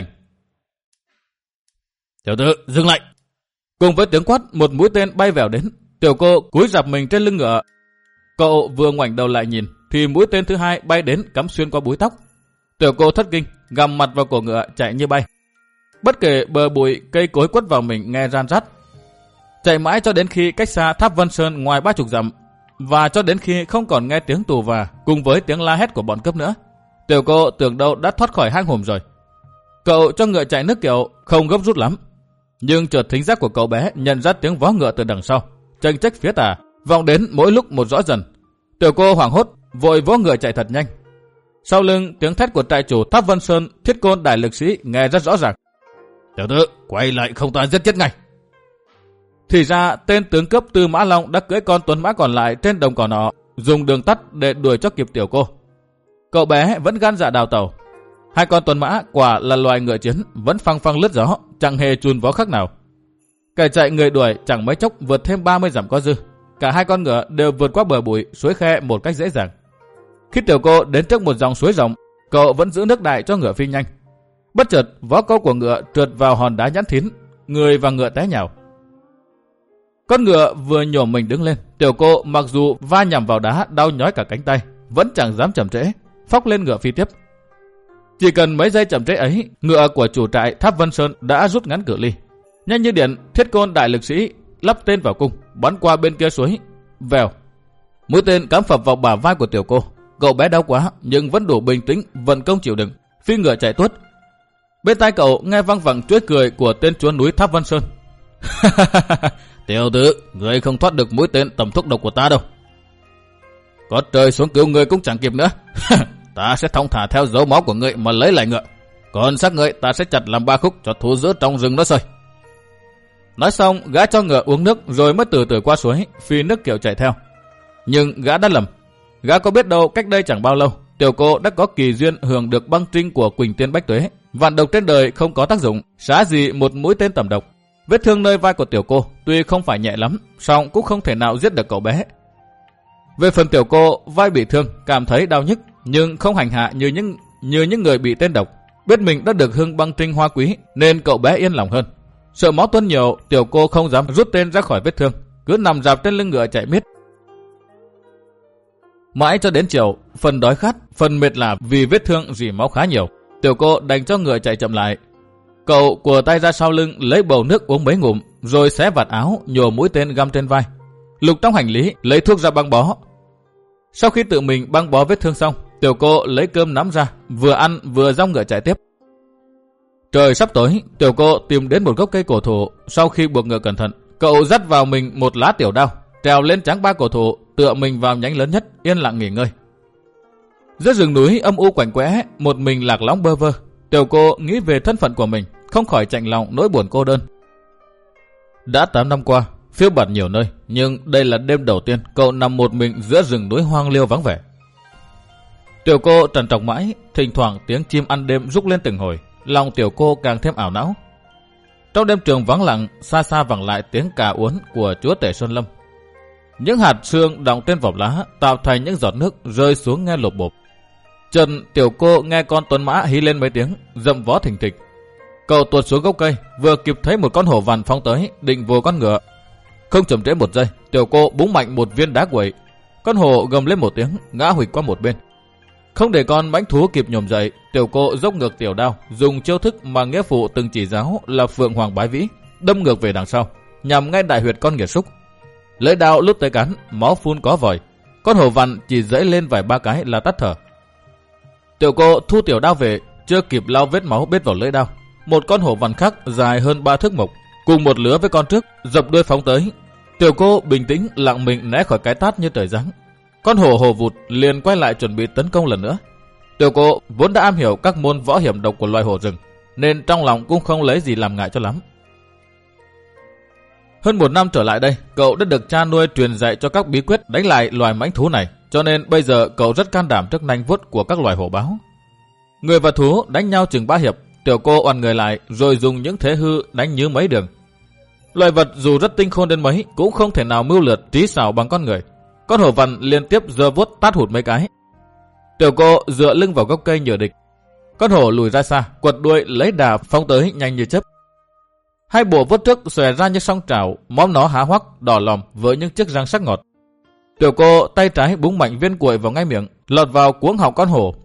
[SPEAKER 1] Tiểu tử, dừng lại! Cùng với tiếng quát, một mũi tên bay vèo đến. Tiểu cô cúi rạp mình trên lưng ngựa. Cậu vừa ngoảnh đầu lại nhìn, thì mũi tên thứ hai bay đến cắm xuyên qua búi tóc. Tiểu cô thất kinh, gằm mặt vào cổ ngựa chạy như bay. Bất kể bờ bụi, cây cối quất vào mình nghe ran rắt. Chạy mãi cho đến khi cách xa tháp Vân Sơn ngoài ba chục dặm, và cho đến khi không còn nghe tiếng tù và cùng với tiếng la hét của bọn cướp nữa. Tiểu cô tưởng đâu đã thoát khỏi hang hùm rồi. Cậu cho ngựa chạy nước kiểu không gấp rút lắm, nhưng chợt thính giác của cậu bé nhận ra tiếng vó ngựa từ đằng sau, chênh chách phía tả, vọng đến mỗi lúc một rõ dần. Tiểu cô hoảng hốt, vội vó ngựa chạy thật nhanh. Sau lưng tiếng thét của trại chủ tháp Vân Sơn Thiết Côn đại lực sĩ nghe rất rõ ràng. Tiểu tử, quay lại không ta giết chết ngay. Thì ra tên tướng cướp Tư Mã Long đã cưỡi con tuấn mã còn lại trên đồng cỏ nọ, dùng đường tắt để đuổi cho kịp tiểu cô. Cậu bé vẫn gan dạ đào tẩu. Hai con tuấn mã quả là loài ngựa chiến, vẫn phăng phăng lướt gió, chẳng hề chùn vó khác nào. Kẻ chạy người đuổi chẳng mấy chốc vượt thêm ba mươi dặm có dư. Cả hai con ngựa đều vượt qua bờ bụi, suối khe một cách dễ dàng. Khi tiểu cô đến trước một dòng suối rộng, cậu vẫn giữ nước đại cho ngựa phi nhanh. Bất chợt vó câu của ngựa trượt vào hòn đá nhẵn thín, người và ngựa té nhào. Con ngựa vừa nhổ mình đứng lên, tiểu cô mặc dù va nhằm vào đá đau nhói cả cánh tay, vẫn chẳng dám chậm trễ, phóc lên ngựa phi tiếp. Chỉ cần mấy giây chậm trễ ấy, ngựa của chủ trại tháp Vân Sơn đã rút ngắn cự ly. Nhanh như điện, Thiết Côn đại lực sĩ lắp tên vào cung, bắn qua bên kia suối. Vèo, mũi tên cắm phập vào bả vai của tiểu cô. Cậu bé đau quá nhưng vẫn đủ bình tĩnh, vận công chịu đựng, phi ngựa chạy tuốt. Bên tai cậu nghe vang vẳng chuỗi cười của tên chúa núi tháp Vân Sơn. Tiểu tử, người không thoát được mũi tên tầm thuốc độc của ta đâu. Có trời xuống cứu người cũng chẳng kịp nữa. Ta sẽ thong thả theo dấu máu của người mà lấy lại ngựa. Còn xác người ta sẽ chặt làm ba khúc cho thú dữ trong rừng nó sơi. Nói xong, gã cho ngựa uống nước rồi mới từ từ qua suối, phi nước kiểu chạy theo. Nhưng gã đã lầm. Gã có biết đâu cách đây chẳng bao lâu, tiểu cô đã có kỳ duyên hưởng được băng trinh của Quỳnh Tiên Bách Tuế. Vạn độc trên đời không có tác dụng, xá gì một mũi tên tầm độc. Vết thương nơi vai của tiểu cô tuy không phải nhẹ lắm, song cũng không thể nào giết được cậu bé. Về phần tiểu cô, vai bị thương, cảm thấy đau nhức, nhưng không hành hạ như những như những người bị tên độc. Biết mình đã được hưng băng trinh hoa quý nên cậu bé yên lòng hơn. Sợ máu tuôn nhiều, tiểu cô không dám rút tên ra khỏi vết thương, cứ nằm rạp trên lưng ngựa chạy miết. Mãi cho đến chiều, phần đói khát, phần mệt lả vì vết thương rỉ máu khá nhiều, tiểu cô đành cho ngựa chạy chậm lại. Cậu của tay ra sau lưng lấy bầu nước uống mấy ngụm, rồi xé vạt áo, nhổ mũi tên găm trên vai. Lục trong hành lý, lấy thuốc ra băng bó. Sau khi tự mình băng bó vết thương xong, tiểu cô lấy cơm nắm ra, vừa ăn vừa dong ngựa chạy tiếp. Trời sắp tối, tiểu cô tìm đến một gốc cây cổ thụ. Sau khi buộc ngựa cẩn thận, cậu dắt vào mình một lá tiểu đao, trèo lên tráng ba cổ thụ, tựa mình vào nhánh lớn nhất, yên lặng nghỉ ngơi. Giữa rừng núi âm u quạnh quẽ, một mình lạc lõng bơ vơ, tiểu cô nghĩ về thân phận của mình, không khỏi chạnh lòng nỗi buồn cô đơn. Đã tám năm qua, phiêu bạt nhiều nơi, nhưng đây là đêm đầu tiên cậu nằm một mình giữa rừng núi hoang liêu vắng vẻ. Tiểu cô trằn trọc mãi, thỉnh thoảng tiếng chim ăn đêm rúc lên từng hồi, lòng tiểu cô càng thêm ảo não. Trong đêm trường vắng lặng, xa xa vẳng lại tiếng cà uốn của chúa tể Xuân Lâm. Những hạt sương đọng trên vỏ lá tạo thành những giọt nước rơi xuống nghe lộp bộp. Chợt tiểu cô nghe con tuấn mã hí lên mấy tiếng, dậm vó thình thịch. Cậu tuột xuống gốc cây, vừa kịp thấy một con hổ vằn phóng tới, định vồ con ngựa. Không chậm trễ một giây, tiểu cô búng mạnh một viên đá quẩy. Con hổ gầm lên một tiếng, ngã huỵch qua một bên. Không để con mãnh thú kịp nhổm dậy, tiểu cô dốc ngược tiểu đao, dùng chiêu thức mà nghĩa phụ từng chỉ giáo là Phượng Hoàng Bái Vĩ, đâm ngược về đằng sau, nhằm ngay đại huyệt con nghiệt xúc. Lưỡi đao lút tới cán, máu phun có vòi. Con hổ vằn chỉ dẫy lên vài ba cái là tắt thở. Tiểu cô thu tiểu đao về, chưa kịp lau vết máu bết vào lưỡi đao, một con hổ vằn khác dài hơn ba thước mộc, cùng một lứa với con trước, dập đuôi phóng tới. Tiểu cô bình tĩnh lặng mình né khỏi cái tát như trời giáng. Con hổ hổ vụt liền quay lại chuẩn bị tấn công lần nữa. Tiểu cô vốn đã am hiểu các môn võ hiểm độc của loài hổ rừng, nên trong lòng cũng không lấy gì làm ngại cho lắm. Hơn một năm trở lại đây, cậu đã được cha nuôi truyền dạy cho các bí quyết đánh lại loài mãnh thú này, cho nên bây giờ cậu rất can đảm trước nanh vuốt của các loài hổ báo. Người và thú đánh nhau chừng ba hiệp, tiểu cô oằn người lại rồi dùng những thế hư đánh như mấy đường. Loài vật dù rất tinh khôn đến mấy cũng không thể nào mưu lược trí xảo bằng con người. Con hổ vằn liên tiếp giơ vuốt tát hụt mấy cái. Tiểu cô dựa lưng vào gốc cây nhờ địch. Con hổ lùi ra xa, quật đuôi lấy đà phóng tới nhanh như chớp. Hai bộ vuốt trước xòe ra như song trào, móm nó há hoắc đỏ lòm với những chiếc răng sắc ngọt. Tiểu cô tay trái búng mạnh viên cuội vào ngay miệng, lọt vào cuống họng con hổ.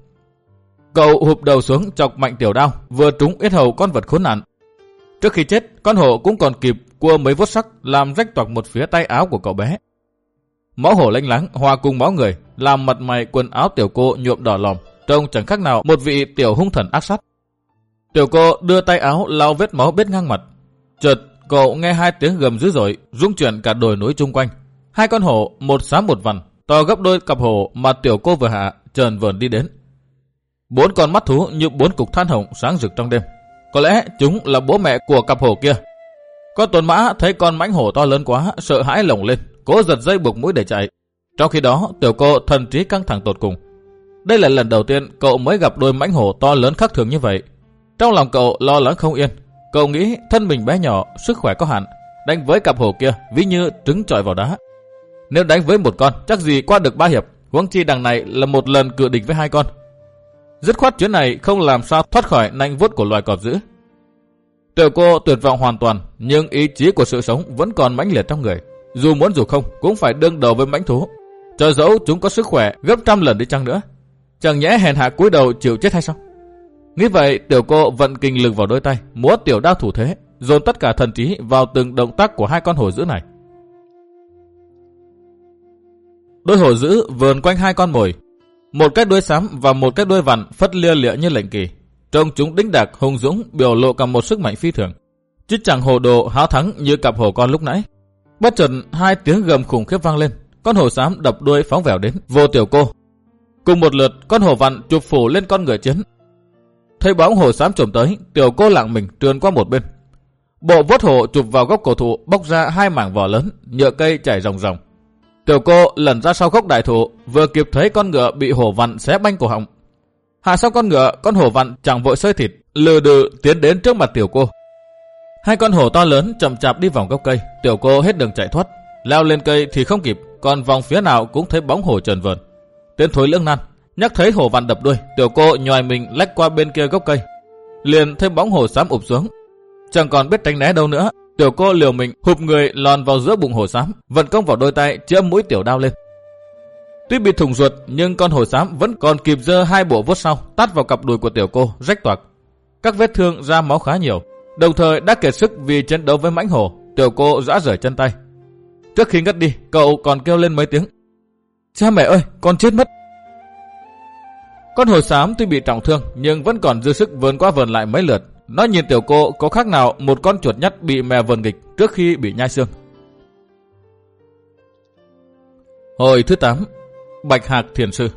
[SPEAKER 1] Cậu hụp đầu xuống chọc mạnh tiểu đao, vừa trúng yết hầu con vật khốn nạn. Trước khi chết, con hổ cũng còn kịp cua mấy vuốt sắc làm rách toạc một phía tay áo của cậu bé. Máu hổ lênh láng hòa cùng máu người làm mặt mày quần áo tiểu cô nhuộm đỏ lòm, trông chẳng khác nào một vị tiểu hung thần ác sát. Tiểu cô đưa tay áo lau vết máu bết ngang mặt. Chợt cậu nghe hai tiếng gầm dữ dội rung chuyển cả đồi núi chung quanh. Hai con hổ, một xám một vằn, to gấp đôi cặp hổ mà tiểu cô vừa hạ, chờn vờn đi đến. Bốn con mắt thú như bốn cục than hồng sáng rực trong đêm. Có lẽ chúng là bố mẹ của cặp hổ kia. Con tuấn mã thấy con mãnh hổ to lớn quá, sợ hãi lồng lên, cố giật dây buộc mũi để chạy. Trong khi đó, tiểu cô thần trí căng thẳng tột cùng. Đây là lần đầu tiên cậu mới gặp đôi mãnh hổ to lớn khác thường như vậy. Trong lòng cậu lo lắng không yên. Cậu nghĩ thân mình bé nhỏ, sức khỏe có hạn, đánh với cặp hổ kia ví như trứng chọi vào đá. Nếu đánh với một con, chắc gì qua được ba hiệp, huống chi đằng này là một lần cự địch với hai con. Dứt khoát chuyến này không làm sao thoát khỏi nanh vuốt của loài cọp dữ. Tiểu cô tuyệt vọng hoàn toàn, nhưng ý chí của sự sống vẫn còn mãnh liệt trong người. Dù muốn dù không, cũng phải đương đầu với mãnh thú. Cho dẫu chúng có sức khỏe gấp trăm lần đi chăng nữa, chẳng nhẽ hèn hạ cúi đầu chịu chết hay sao? Nghĩ vậy, tiểu cô vận kinh lực vào đôi tay, múa tiểu đao thủ thế, dồn tất cả thần trí vào từng động tác của hai con hổ dữ này. Đôi hổ dữ vờn quanh hai con mồi, một cái đuôi xám và một cái đuôi vằn phất lia lịa như lệnh kỳ. Trông chúng đĩnh đạc hùng dũng, biểu lộ cả một sức mạnh phi thường, chứ chẳng hồ đồ háo thắng như cặp hổ con lúc nãy. Bất chợt hai tiếng gầm khủng khiếp vang lên, con hổ xám đập đuôi phóng vèo đến vô tiểu cô. Cùng một lượt, con hổ vằn chụp phủ lên con ngựa chiến. Thấy bóng hổ xám chồm tới, tiểu cô lặng mình trườn qua một bên. Bộ vuốt hổ chụp vào gốc cổ thụ, bóc ra hai mảng vỏ lớn, nhựa cây chảy ròng ròng. Tiểu cô lẩn ra sau gốc đại thụ, vừa kịp thấy con ngựa bị hổ vằn xé banh cổ họng. Hạ xong con ngựa, con hổ vằn chẳng vội xơi thịt, lừ đừ tiến đến trước mặt tiểu cô. Hai con hổ to lớn chậm chạp đi vòng gốc cây, tiểu cô hết đường chạy thoát, leo lên cây thì không kịp, còn vòng phía nào cũng thấy bóng hổ trần vờn. Tên thối lưỡng nan, Nhắc thấy hổ vằn đập đuôi, tiểu cô nhòi mình lách qua bên kia gốc cây. Liền thấy bóng hổ xám ụp xuống. Chẳng còn biết tránh né đâu nữa, tiểu cô liều mình hụp người lòn vào giữa bụng hổ xám, vận công vào đôi tay chĩa mũi tiểu đao lên. Tuy bị thủng ruột nhưng con hổ xám vẫn còn kịp giơ hai bộ vuốt sau tát vào cặp đùi của tiểu cô rách toạc. Các vết thương ra máu khá nhiều, đồng thời đã kiệt sức vì chiến đấu với mãnh hổ. Tiểu cô rã rời chân tay. Trước khi ngất đi, cậu còn kêu lên mấy tiếng: "Cha mẹ ơi, con chết mất!" Con hổ xám tuy bị trọng thương nhưng vẫn còn dư sức vờn qua vờn lại mấy lượt. Nó nhìn tiểu cô có khác nào một con chuột nhắt bị mè vờn nghịch trước khi bị nhai xương. Hồi thứ tám, Bạch Hạc Thiền Sư.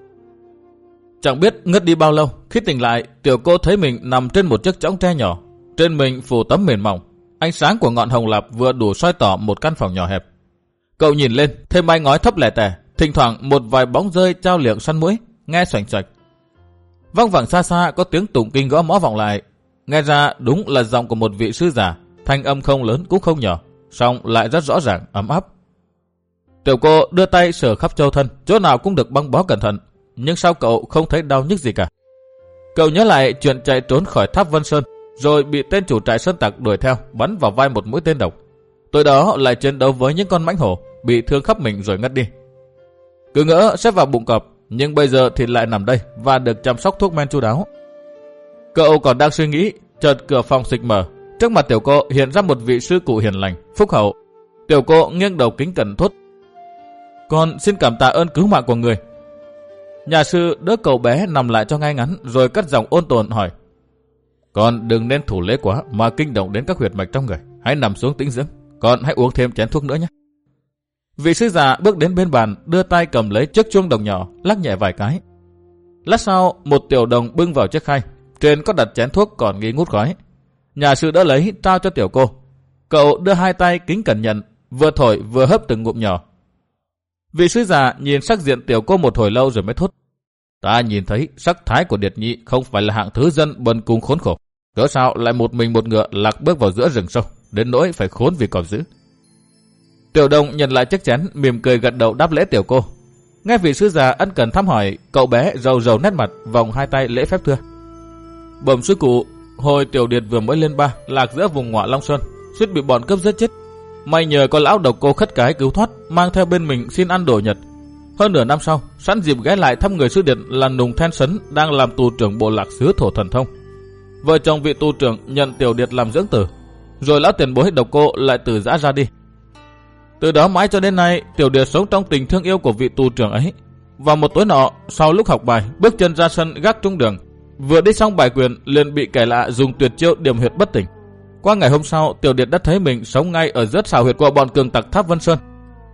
[SPEAKER 1] Chẳng biết ngất đi bao lâu, khi tỉnh lại, tiểu cô thấy mình nằm trên một chiếc chõng tre nhỏ, trên mình phủ tấm mền mỏng. Ánh sáng của ngọn hồng lạp vừa đủ soi tỏ một căn phòng nhỏ hẹp. Cậu nhìn lên, thấy mái ngói thấp lẻ tẻ, thỉnh thoảng một vài bóng rơi trao liệng săn mũi, nghe xoành xoạch. Văng vẳng xa xa có tiếng tụng kinh gõ mõ vọng lại, nghe ra đúng là giọng của một vị sư già, thanh âm không lớn cũng không nhỏ, song lại rất rõ ràng, ấm áp. Tiểu cô đưa tay sờ khắp châu thân, chỗ nào cũng được băng bó cẩn thận, nhưng sao cậu không thấy đau nhức gì cả. Cậu nhớ lại chuyện chạy trốn khỏi tháp Vân Sơn, rồi bị tên chủ trại sơn tặc đuổi theo, bắn vào vai một mũi tên độc. Tối đó lại chiến đấu với những con mãnh hổ, bị thương khắp mình rồi ngất đi. Cứ ngỡ sẽ vào bụng cọp, nhưng bây giờ thì lại nằm đây và được chăm sóc thuốc men chu đáo. Cậu còn đang suy nghĩ, chợt cửa phòng xịch mở, trước mặt tiểu cô hiện ra một vị sư cụ hiền lành, phúc hậu. Tiểu cô nghiêng đầu kính cẩn thốt: "Con xin cảm tạ ơn cứu mạng của người." Nhà sư đỡ cậu bé nằm lại cho ngay ngắn, rồi cất giọng ôn tồn hỏi: "Con đừng nên thủ lễ quá mà kinh động đến các huyệt mạch trong người, hãy nằm xuống tĩnh dưỡng. Con hãy uống thêm chén thuốc nữa nhé." Vị sư già bước đến bên bàn, đưa tay cầm lấy chiếc chuông đồng nhỏ, lắc nhẹ vài cái. Lát sau, một tiểu đồng bưng vào chiếc khay, trên có đặt chén thuốc còn nghi ngút khói. Nhà sư đỡ lấy, trao cho tiểu cô. Cậu đưa hai tay kính cẩn nhận, vừa thổi vừa hấp từng ngụm nhỏ. Vị sư già nhìn sắc diện tiểu cô một hồi lâu rồi mới thốt: "Ta nhìn thấy sắc thái của Điệt Nhi không phải là hạng thứ dân bần cùng khốn khổ. Cớ sao lại một mình một ngựa lạc bước vào giữa rừng sâu, đến nỗi phải khốn vì cọp dữ." Tiểu đồng nhận lại chiếc chén, mỉm cười gật đầu đáp lễ tiểu cô. Nghe vị sư già ân cần thăm hỏi, cậu bé rầu rầu nét mặt, vòng hai tay lễ phép thưa: "Bẩm sư cụ, hồi tiểu Điệt vừa mới lên ba, lạc giữa vùng ngọa Long Sơn, suýt bị bọn cướp giết chết. May nhờ có lão độc cô khất cái cứu thoát, mang theo bên mình xin ăn đồ Nhật. Hơn nửa năm sau, sẵn dịp ghé lại thăm người sư Điệt là Nùng Then Sấn đang làm tù trưởng bộ lạc xứ Thổ Thần Thông. Vợ chồng vị tù trưởng nhận tiểu Điệt làm dưỡng tử, rồi lão tiền bối độc cô lại từ giã ra đi. Từ đó mãi cho đến nay, tiểu Điệt sống trong tình thương yêu của vị tù trưởng ấy. Vào một tối nọ, sau lúc học bài, bước chân ra sân gác trung đường, vừa đi xong bài quyền liền bị kẻ lạ dùng tuyệt chiêu điểm huyệt bất tỉnh. Qua ngày hôm sau, tiểu Điệt đã thấy mình sống ngay ở rất xào huyệt của bọn cường tặc tháp Vân Sơn.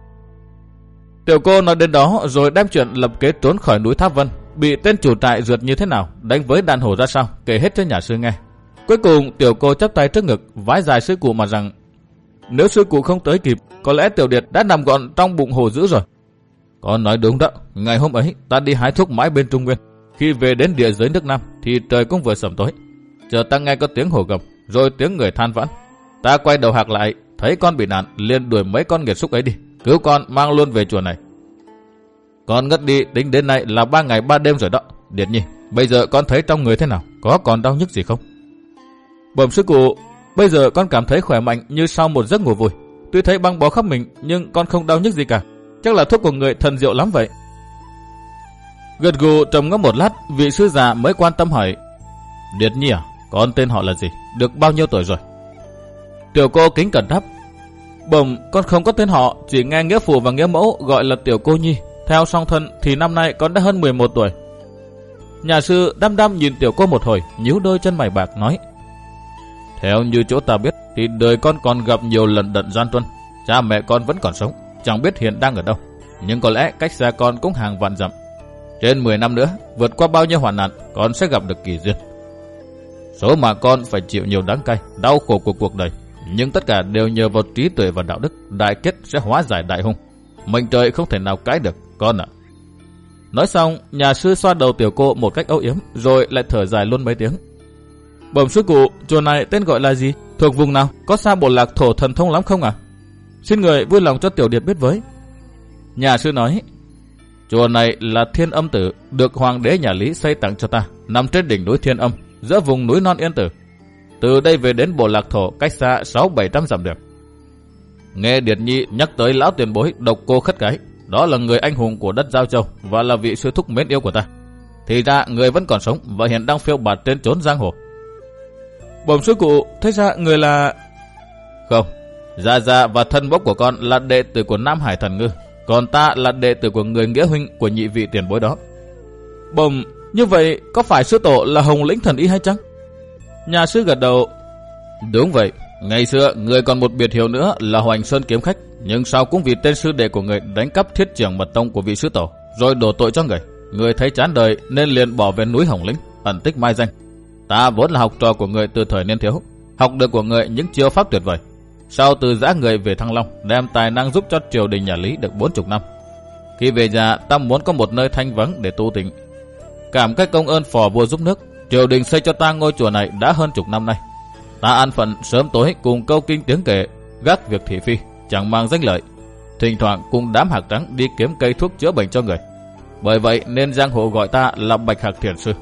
[SPEAKER 1] Tiểu cô nói đến đó rồi đem chuyện lập kế trốn khỏi núi Tháp Vân, bị tên chủ trại rượt như thế nào, đánh với đàn hổ ra sao, kể hết cho nhà sư nghe. Cuối cùng tiểu cô chắp tay trước ngực, vái dài sư cụ mà rằng nếu sư cụ không tới kịp, có lẽ tiểu Điệt đã nằm gọn trong bụng hổ dữ rồi. Con nói đúng đó, ngày hôm ấy ta đi hái thuốc mãi bên Trung Nguyên, khi về đến địa giới nước Nam thì trời cũng vừa sẩm tối. Chờ ta nghe có tiếng hổ gầm, rồi tiếng người than vãn. Ta quay đầu hạc lại, thấy con bị nạn, liền đuổi mấy con nghiệt xúc ấy đi, cứu con mang luôn về chùa này. Con ngất đi tính đến nay là ba ngày ba đêm rồi đó. Điệt Nhi, bây giờ con thấy trong người thế nào, có còn đau nhức gì không? Bẩm sư cụ, bây giờ con cảm thấy khỏe mạnh như sau một giấc ngủ vùi. Tuy thấy băng bó khắp mình nhưng con không đau nhức gì cả. Chắc là thuốc của người thần diệu lắm vậy. Gật gù trầm ngâm một lát, vị sư già mới quan tâm hỏi: Điệt Nhi à, con tên họ là gì, được bao nhiêu tuổi rồi? Tiểu cô kính cẩn đáp: Bẩm, con không có tên họ, chỉ nghe nghĩa phụ và nghĩa mẫu gọi là Tiểu Cô Nhi. Theo song thân thì năm nay con đã hơn mười một tuổi. Nhà sư đăm đăm nhìn tiểu cô một hồi, nhíu đôi chân mày bạc nói: Theo như chỗ ta biết thì đời con còn gặp nhiều lần đận gian truân. Cha mẹ con vẫn còn sống, chẳng biết hiện đang ở đâu, nhưng có lẽ cách xa con cũng hàng vạn dặm. Trên mười năm nữa, vượt qua bao nhiêu hoạn nạn, con sẽ gặp được kỳ duyên. Số mà con phải chịu nhiều đắng cay, đau khổ của cuộc đời, nhưng tất cả đều nhờ vào trí tuệ và đạo đức. Đại kết sẽ hóa giải đại hung, mệnh trời không thể nào cãi được con ạ. Nói xong, nhà sư xoa đầu tiểu cô một cách âu yếm, rồi lại thở dài luôn mấy tiếng. Bẩm sư cụ, chùa này tên gọi là gì, thuộc vùng nào, có xa bộ lạc Thổ Thần Thông lắm không ạ? À? Xin người vui lòng cho tiểu Điệt biết với. Nhà sư nói: Chùa này là Thiên Âm Tử, được hoàng đế nhà Lý xây tặng cho ta, nằm trên đỉnh núi Thiên Âm, giữa vùng núi non Yên Tử. Từ đây về đến Bộ Lạc Thổ cách xa sáu bảy trăm dặm đường. Nghe Điệt Nhi nhắc tới lão tiền bối Độc Cô Khất Cái, đó là người anh hùng của đất Giao Châu và là vị sư thúc mến yêu của ta. Thì ra người vẫn còn sống và hiện đang phiêu bạt trên chốn giang hồ. Bẩm sư cụ, thế ra người là... Không, Gia Gia và thân bốc của con là đệ tử của Nam Hải Thần Ngư, còn ta là đệ tử của người nghĩa huynh của nhị vị tiền bối đó. Bẩm, như vậy có phải sư tổ là Hồng Lĩnh Thần Y hay chăng? Nhà sư gật đầu. Đúng vậy, ngày xưa người còn một biệt hiệu nữa là Hoành Sơn Kiếm Khách, nhưng sau cũng vì tên sư đệ của người đánh cắp thiết trưởng mật tông của vị sư tổ, rồi đổ tội cho người. Người thấy chán đời nên liền bỏ về núi Hồng Lĩnh, ẩn tích mai danh. Ta vốn là học trò của người từ thời niên thiếu, học được của người những chiêu pháp tuyệt vời. Sau từ giã người về Thăng Long, đem tài năng giúp cho triều đình nhà Lý được bốn chục năm. Khi về già, ta muốn có một nơi thanh vắng để tu tịnh. Cảm cái công ơn phò vua giúp nước, triều đình xây cho ta ngôi chùa này đã hơn chục năm nay. Ta an phận sớm tối cùng câu kinh tiếng kể, gác việc thị phi, chẳng mang danh lợi. Thỉnh thoảng cùng đám hạc trắng đi kiếm cây thuốc chữa bệnh cho người. Bởi vậy nên giang hồ gọi ta là Bạch Hạc Thiền Sư.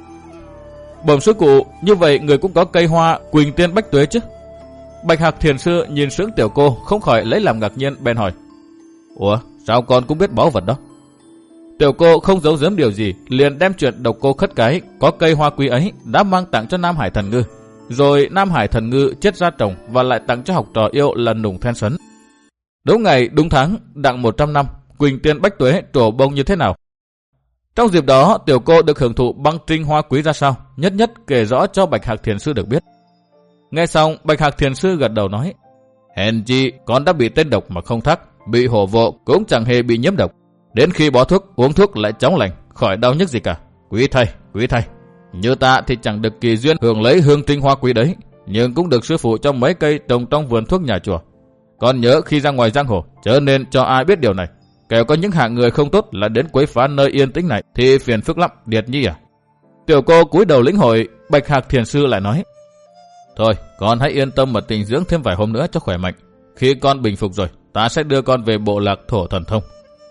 [SPEAKER 1] Bẩm sư cụ, như vậy người cũng có cây hoa Quỳnh Tiên Bách Tuế chứ? Bạch Hạc Thiền Sư nhìn sướng tiểu cô không khỏi lấy làm ngạc nhiên, bèn hỏi. Ủa, sao con cũng biết báu vật đó? Tiểu cô không giấu giếm điều gì, liền đem chuyện Độc Cô Khất Cái có cây hoa quý ấy đã mang tặng cho Nam Hải Thần Ngư, rồi Nam Hải Thần Ngư chết ra trồng và lại tặng cho học trò yêu là Nùng Then Sấn. Đúng ngày, đúng tháng, đặng một trăm năm, Quỳnh Tiên Bách Tuế trổ bông như thế nào? Trong dịp đó, tiểu cô được hưởng thụ băng trinh hoa quý ra sao, nhất nhất kể rõ cho Bạch Hạc Thiền Sư được biết. Nghe xong, Bạch Hạc Thiền Sư gật đầu nói, hèn chi con đã bị tên độc mà không thắc, bị hổ vộ cũng chẳng hề bị nhiễm độc. Đến khi bỏ thuốc, uống thuốc lại chóng lành, khỏi đau nhức gì cả. Quý thầy, quý thầy. Như ta thì chẳng được kỳ duyên hưởng lấy hương trinh hoa quý đấy, nhưng cũng được sư phụ cho mấy cây trồng trong vườn thuốc nhà chùa. Con nhớ khi ra ngoài giang hồ, chớ nên cho ai biết điều này. Kẻo có những hạng người không tốt là đến quấy phá nơi yên tĩnh này thì phiền phức lắm, Điệt Nhi à. Tiểu cô cúi đầu lĩnh hội. Bạch Hạc Thiền Sư lại nói, thôi, con hãy yên tâm mà tĩnh dưỡng thêm vài hôm nữa cho khỏe mạnh. Khi con bình phục rồi, ta sẽ đưa con về Bộ Lạc Thổ Thần Thông.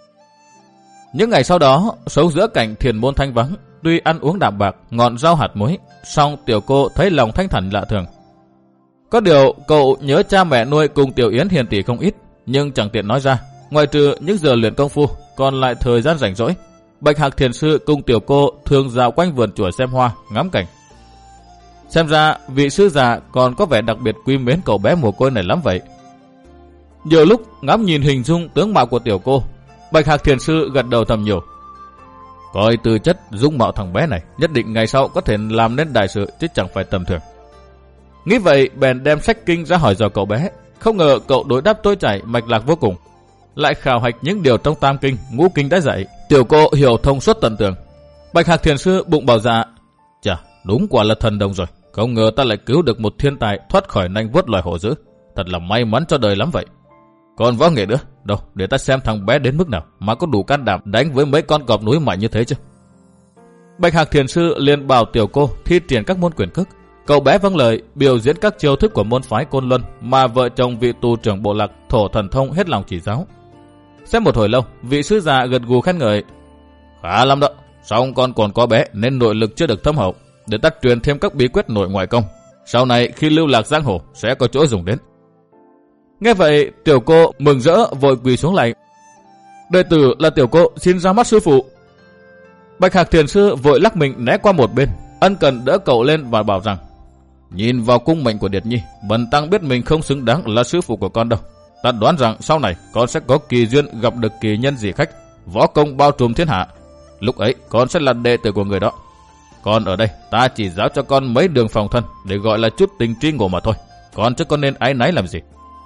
[SPEAKER 1] Những ngày sau đó, sống giữa cảnh thiền môn thanh vắng, tuy ăn uống đạm bạc, ngọn rau hạt muối, song tiểu cô thấy lòng thanh thản lạ thường. Có điều cậu nhớ cha mẹ nuôi cùng Tiểu Yến hiền tỷ không ít, nhưng chẳng tiện nói ra. Ngoài trừ những giờ luyện công phu, còn lại thời gian rảnh rỗi, Bạch Hạc Thiền Sư cùng tiểu cô thường dạo quanh vườn chùa xem hoa, ngắm cảnh. Xem ra vị sư già còn có vẻ đặc biệt quý mến cậu bé mồ côi này lắm vậy. Nhiều lúc ngắm nhìn hình dung tướng mạo của tiểu cô, Bạch Hạc Thiền Sư gật đầu thầm nhủ, coi tư chất dung mạo thằng bé này, nhất định ngày sau có thể làm nên đại sự chứ chẳng phải tầm thường. Nghĩ vậy bèn đem sách kinh ra hỏi dò cậu bé. Không ngờ cậu đối đáp trôi chảy mạch lạc vô cùng, lại khảo hạch những điều trong tam kinh, ngũ kinh đã dạy. Tiểu cô hiểu thông suốt tận tường. Bạch Hạc Thiền Sư bụng bảo dạ, chà, đúng quả là thần đồng rồi. Không ngờ ta lại cứu được một thiên tài thoát khỏi nanh vuốt loài hổ dữ, thật là may mắn cho đời lắm vậy. Còn võ nghệ nữa, đâu để ta xem thằng bé đến mức nào mà có đủ can đảm đánh với mấy con cọp núi mạnh như thế chứ. Bạch Hạc Thiền Sư liền bảo tiểu cô thi triển các môn quyền cước. Cậu bé vâng lời biểu diễn các chiêu thức của môn phái Côn Luân mà vợ chồng vị tu trưởng Bộ Lạc Thổ Thần Thông hết lòng chỉ giáo. Xem một hồi lâu, vị sư già gật gù khen ngợi, khá lắm đó, song con còn có bé nên nội lực chưa được thâm hậu, để ta truyền thêm các bí quyết nội ngoại công, sau này khi lưu lạc giang hồ sẽ có chỗ dùng đến. Nghe vậy, tiểu cô mừng rỡ vội quỳ xuống lạy, đệ tử là tiểu cô xin ra mắt sư phụ. Bạch Hạc Thiền Sư vội lắc mình né qua một bên, ân cần đỡ cậu lên và bảo rằng, nhìn vào cung mệnh của Điệt Nhi, bần tăng biết mình không xứng đáng là sư phụ của con đâu. Ta đoán rằng sau này con sẽ có kỳ duyên gặp được kỳ nhân dị khách, võ công bao trùm thiên hạ. Lúc ấy con sẽ là đệ tử của người đó. Còn ở đây ta chỉ giáo cho con mấy đường phòng thân để gọi là chút tình tri ngộ mà thôi. Con chứ con nên áy náy làm gì.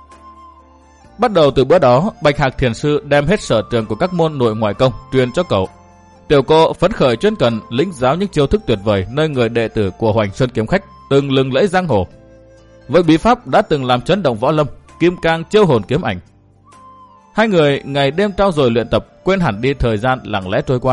[SPEAKER 1] Bắt đầu từ bữa đó, Bạch Hạc Thiền Sư đem hết sở trường của các môn nội ngoại công truyền cho cậu. Tiểu cô phấn khởi chuyên cần lĩnh giáo những chiêu thức tuyệt vời nơi người đệ tử của Hoành Sơn Kiếm Khách từng lừng lẫy giang hồ. Với bí pháp đã từng làm chấn động võ lâm, Kim Cang chiêu hồn kiếm ảnh. Hai người ngày đêm trau dồi luyện tập, quên hẳn đi thời gian lặng lẽ trôi qua.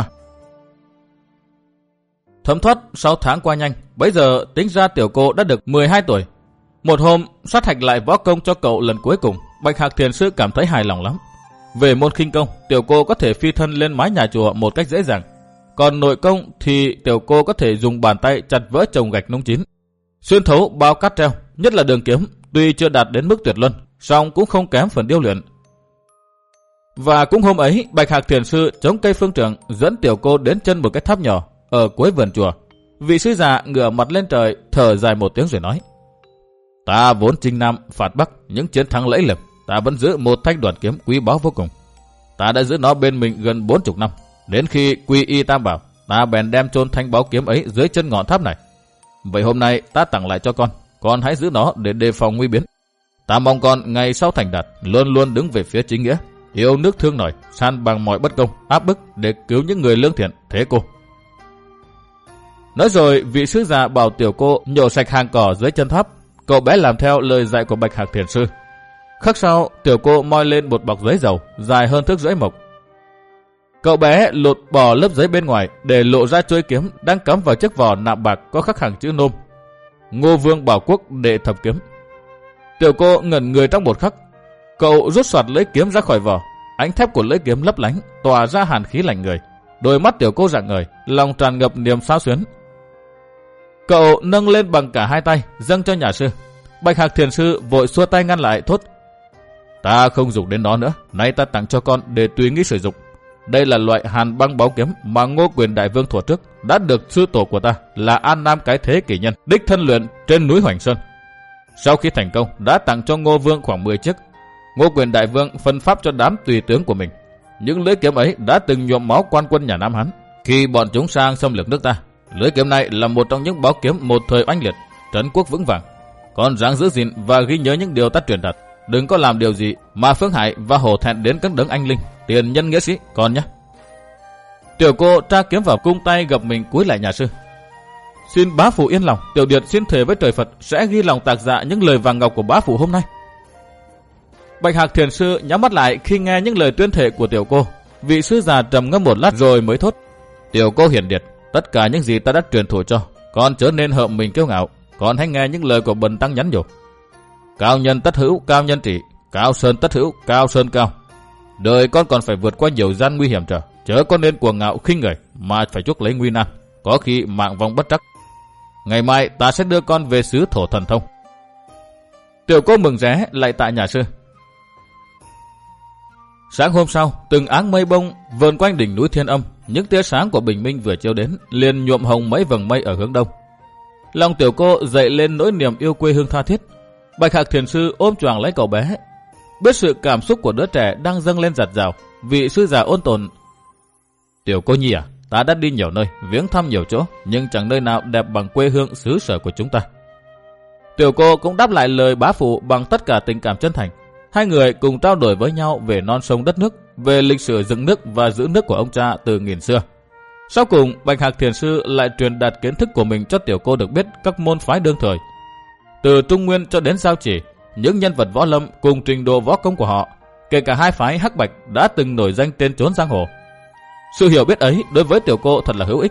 [SPEAKER 1] Thấm thoát sáu tháng qua nhanh, bấy giờ tính ra tiểu cô đã được mười hai tuổi. Một hôm sát hạch lại võ công cho cậu lần cuối cùng, Bạch Hạc Thiền Sư cảm thấy hài lòng lắm. Về môn khinh công, tiểu cô có thể phi thân lên mái nhà chùa một cách dễ dàng. Còn nội công thì tiểu cô có thể dùng bàn tay chặt vỡ chồng gạch nung chín, xuyên thấu bao cát treo, nhất là đường kiếm, tuy chưa đạt đến mức tuyệt luân, song cũng không kém phần điêu luyện. Và cũng hôm ấy, Bạch Hạc Thiền sư chống cây phương trượng dẫn tiểu cô đến chân một cái tháp nhỏ ở cuối vườn chùa. Vị sư già ngửa mặt lên trời, thở dài một tiếng rồi nói: Ta vốn chinh nam phạt bắc, những chiến thắng lẫy lừng, ta vẫn giữ một thanh đoản kiếm quý báu vô cùng. Ta đã giữ nó bên mình gần bốn chục năm, đến khi quy y tam bảo, ta bèn đem chôn thanh báu kiếm ấy dưới chân ngọn tháp này. Vậy hôm nay ta tặng lại cho con, con hãy giữ nó để đề phòng nguy biến. Ta mong con ngày sau thành đạt luôn luôn đứng về phía chính nghĩa, yêu nước thương nòi, san bằng mọi bất công, áp bức để cứu những người lương thiện. Thế cô. Nói rồi, vị sư già bảo tiểu cô nhổ sạch hàng cỏ dưới chân tháp. Cậu bé làm theo lời dạy của Bạch Hạc Thiền sư. Khắc sau, tiểu cô moi lên một bọc giấy dầu dài hơn thước rưỡi mộc. Cậu bé lột bỏ lớp giấy bên ngoài để lộ ra chuôi kiếm đang cắm vào chiếc vỏ nạm bạc có khắc hàng chữ nôm: Ngô Vương Bảo Quốc đệ thập kiếm. Tiểu cô ngẩn người trong một khắc. Cậu rút soạt lưỡi kiếm ra khỏi vỏ, ánh thép của lưỡi kiếm lấp lánh, tỏa ra hàn khí lạnh người. Đôi mắt tiểu cô rạng ngời, lòng tràn ngập niềm xao xuyến. Cậu nâng lên bằng cả hai tay, dâng cho nhà sư. Bạch Hạc Thiền sư vội xua tay ngăn lại, thốt: Ta không dùng đến nó nữa, nay ta tặng cho con để tùy nghĩ sử dụng. Đây là loại hàn băng báu kiếm mà Ngô Quyền đại vương thuở trước đã được sư tổ của ta là An Nam Cái Thế Kỷ Nhân đích thân luyện trên núi Hoành Sơn. Sau khi thành công, đã tặng cho Ngô Vương khoảng mười chiếc. Ngô Quyền đại vương phân pháp cho đám tùy tướng của mình. Những lưỡi kiếm ấy đã từng nhuộm máu quan quân nhà Nam Hán khi bọn chúng sang xâm lược nước ta. Lưỡi kiếm này là một trong những báu kiếm một thời oanh liệt, trấn quốc vững vàng. Con ráng giữ gìn và ghi nhớ những điều ta truyền đạt, đừng có làm điều gì mà phương hại và hổ thẹn đến các đấng anh linh, tiền nhân nghĩa sĩ, con nhé. Tiểu cô tra kiếm vào cung tay, gập mình cúi lại nhà sư. Xin bá phụ yên lòng, tiểu điệt xin thề với trời Phật sẽ ghi lòng tạc dạ những lời vàng ngọc của bá phụ hôm nay. Bạch Hạc Thiền sư nhắm mắt lại khi nghe những lời tuyên thệ của tiểu cô. Vị sư già trầm ngâm một lát rồi mới thốt: Tiểu cô hiển điệt, tất cả những gì ta đã truyền thụ cho con chớ nên hợm mình kiêu ngạo. Con hãy nghe những lời của bần tăng nhắn nhủ: Cao nhân tất hữu, cao nhân trị; cao sơn tất hữu, cao sơn cao. Đời con còn phải vượt qua nhiều gian nguy hiểm trở, chớ có nên cuồng ngạo khinh người mà phải chuốc lấy nguy nan, có khi mạng vong bất trắc. Ngày mai ta sẽ đưa con về xứ Thổ Thần Thông. Tiểu cô mừng ré lại tại nhà sư. Sáng hôm sau, từng áng mây bông vờn quanh đỉnh núi Thiên Âm, những tia sáng của bình minh vừa chiếu đến liền nhuộm hồng mấy vầng mây ở hướng đông. Lòng tiểu cô dậy lên nỗi niềm yêu quê hương tha thiết. Bạch Hạc Thiền sư ôm choàng lấy cậu bé, biết sự cảm xúc của đứa trẻ đang dâng lên dạt dào. Vị sư già ôn tồn: Tiểu cô nhi à, ta đã đi nhiều nơi, viếng thăm nhiều chỗ, nhưng chẳng nơi nào đẹp bằng quê hương xứ sở của chúng ta. Tiểu cô cũng đáp lại lời bá phụ bằng tất cả tình cảm chân thành. Hai người cùng trao đổi với nhau về non sông đất nước, về lịch sử dựng nước và giữ nước của ông cha từ nghìn xưa. Sau cùng, Bạch Hạc Thiền sư lại truyền đạt kiến thức của mình cho tiểu cô được biết các môn phái đương thời. Từ Trung Nguyên cho đến Giao Chỉ, những nhân vật võ lâm cùng trình độ võ công của họ, kể cả hai phái Hắc Bạch đã từng nổi danh trên chốn giang hồ. Sự hiểu biết ấy đối với tiểu cô thật là hữu ích.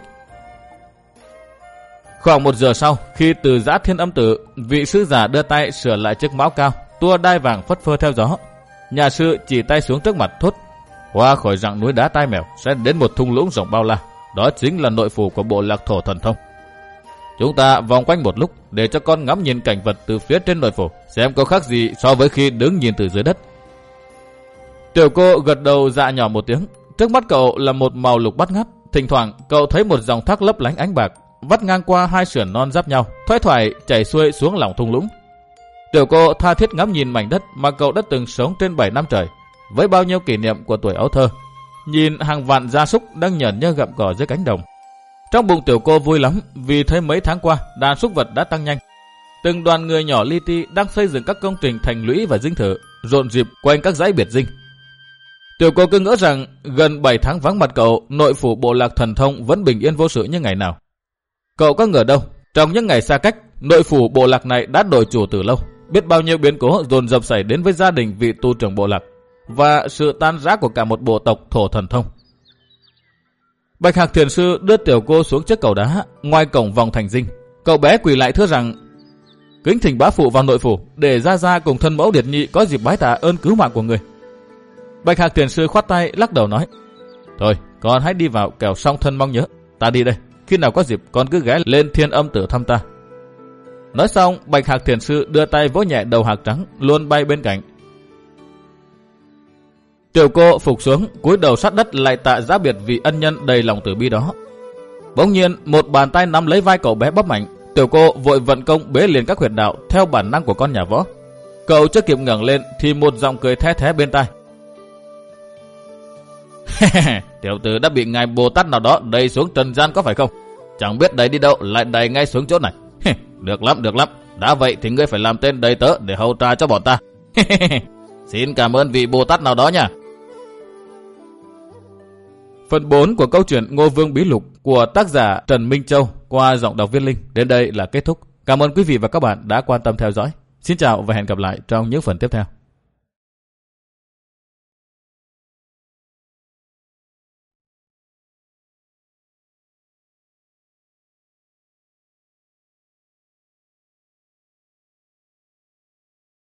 [SPEAKER 1] Khoảng một giờ sau, khi từ giã Thiên Âm Tử, vị sư già đưa tay sửa lại chiếc mão cao, tua đai vàng phất phơ theo gió. Nhà sư chỉ tay xuống trước mặt, thốt: Qua khỏi rặng núi đá Tai Mèo sẽ đến một thung lũng rộng bao la, đó chính là nội phủ của bộ lạc Thổ Thần Thông. Chúng ta vòng quanh một lúc để cho con ngắm nhìn cảnh vật từ phía trên nội phủ, xem có khác gì so với khi đứng nhìn từ dưới đất. Tiểu cô gật đầu dạ nhỏ một tiếng. Trước mắt cậu là một màu lục bát ngát. Thỉnh thoảng cậu thấy một dòng thác lấp lánh ánh bạc vắt ngang qua hai sườn non giáp nhau, thoai thoải chảy xuôi xuống lòng thung lũng. Tiểu cô tha thiết ngắm nhìn mảnh đất mà cậu đã từng sống trên bảy năm trời, với bao nhiêu kỷ niệm của tuổi ấu thơ. Nhìn hàng vạn gia súc đang nhởn nhơ gặm cỏ dưới cánh đồng. Trong bụng tiểu cô vui lắm vì thấy mấy tháng qua đàn súc vật đã tăng nhanh. Từng đoàn người nhỏ li ti đang xây dựng các công trình thành lũy và dinh thự, rộn rịp quanh các dãy biệt dinh. Tiểu cô cứ ngỡ rằng gần bảy tháng vắng mặt cậu, nội phủ bộ lạc Thần Thông vẫn bình yên vô sự như ngày nào. Cậu có ngờ đâu, trong những ngày xa cách, nội phủ bộ lạc này đã đổi chủ từ lâu. Biết bao nhiêu biến cố dồn dập xảy đến với gia đình vị tu trưởng bộ lạc và sự tan rã của cả một bộ tộc Thổ Thần Thông. Bạch Hạc Thiền sư đưa tiểu cô xuống chiếc cầu đá ngoài cổng vòng thành dinh. Cậu bé quỳ lại thưa rằng: Kính thỉnh bá phụ vào nội phủ để gia gia cùng thân mẫu Điệt Nhi có dịp bái tạ ơn cứu mạng của người. Bạch Hạc Thiền Sư khoát tay lắc đầu nói: Thôi, con hãy đi vào kẻo song thân mong nhớ. Ta đi đây, khi nào có dịp con cứ ghé lên Thiên Âm Tử thăm ta. Nói xong, Bạch Hạc Thiền Sư đưa tay vỗ nhẹ đầu hạc trắng luôn bay bên cạnh. Tiểu cô phục xuống, cúi đầu sát đất lại tạ giã biệt vì ân nhân đầy lòng từ bi đó. Bỗng nhiên, một bàn tay nắm lấy vai cậu bé bóp mạnh. Tiểu cô vội vận công bế liền các huyệt đạo theo bản năng của con nhà võ. Cậu chưa kịp ngẩng lên thì một giọng cười the thé bên tai. Tiểu tử đã bị ngài Bồ Tát nào đó đẩy xuống trần gian có phải không? Chẳng biết đẩy đi đâu lại đẩy ngay xuống chỗ này. Được lắm, được lắm. Đã vậy thì ngươi phải làm tên đầy tớ để hầu trà cho bọn ta. Xin cảm ơn vị Bồ Tát nào đó nha. Phần bốn của câu chuyện Ngô Vương Bí Lục của tác giả Trần Minh Châu qua giọng đọc Viết Linh đến đây là kết thúc. Cảm ơn quý vị và các bạn đã quan tâm theo dõi. Xin chào và hẹn gặp lại trong những phần tiếp theo.